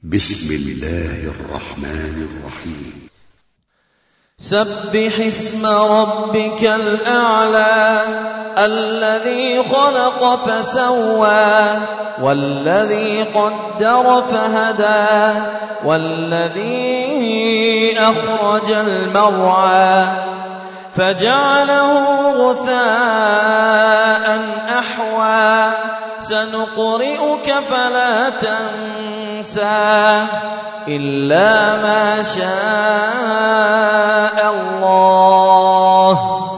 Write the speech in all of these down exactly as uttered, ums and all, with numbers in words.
بسم الله الرحمن الرحيم. سبح اسم ربك الأعلى الذي خلق فسوى والذي قدر فهدى والذي أخرج المرعى فجعله غثاء أحوى سنقرئك فلا تنسى إلا ما شاء الله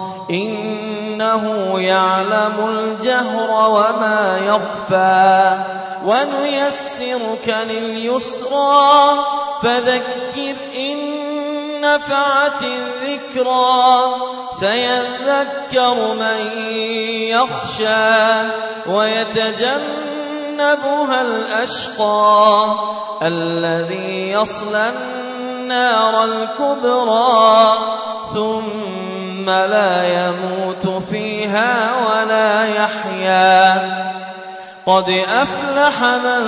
إنه يعلم الجهر وما يخفى ونيسرك لليسرى فذكر إن نفعت الذكرى سيذكر من يخشى ويتجنبها الأشقى الذي يصلى النار الكبرى ثم لا يموت فيها ولا يحيا قد أفلح من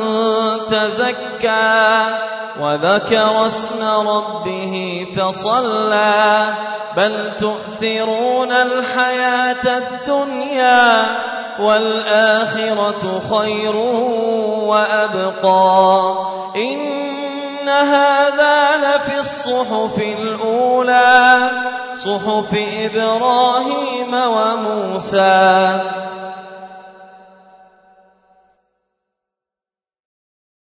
تزكى وذكر اسم ربه فصلى بل تؤثرون الحياة الدنيا والآخرة خير وأبقى إن هذا لفي الصحف الأولى صحف إبراهيم وموسى